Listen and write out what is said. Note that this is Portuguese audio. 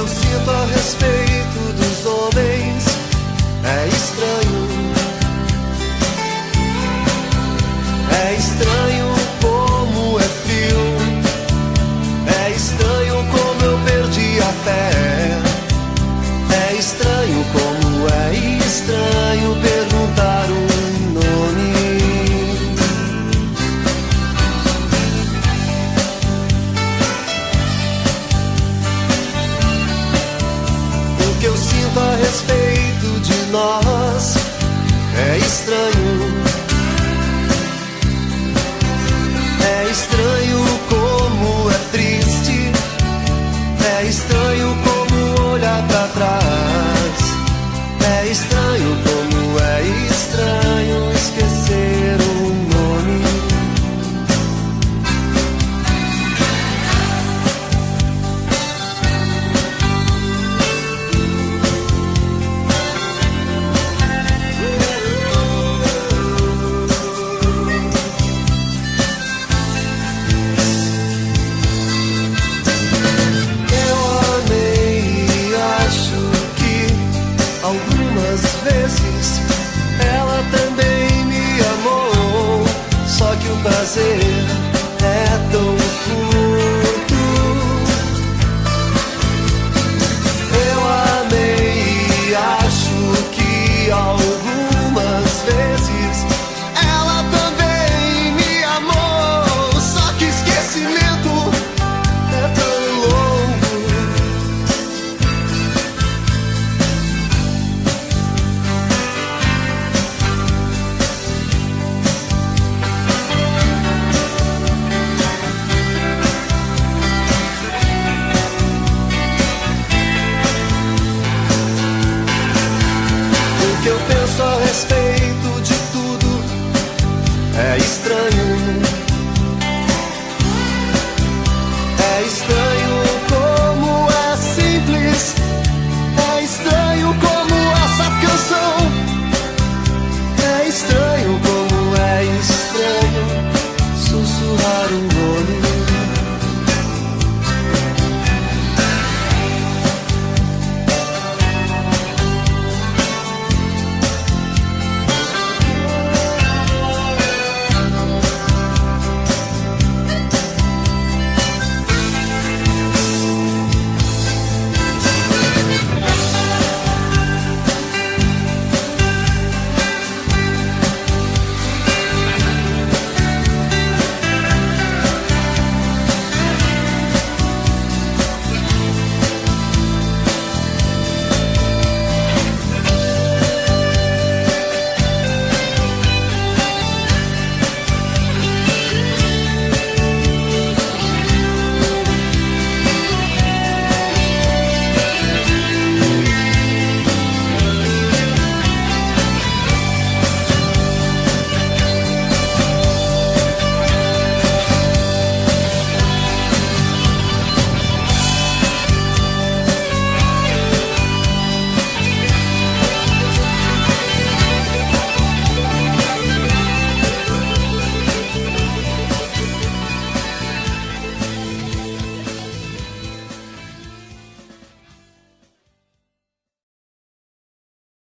eu sinto a respeito dos homens é estranho. É estranho como é frio. É estranho como eu perdi a fé. É estranho como é estranho perguntar um nome. O que eu sinto a respeito de nós é estranho. É estranho como é triste. É estranho como olhar pra trás. É estranho como é estranho esquecer o nome. Ela também me amou, só que o prazer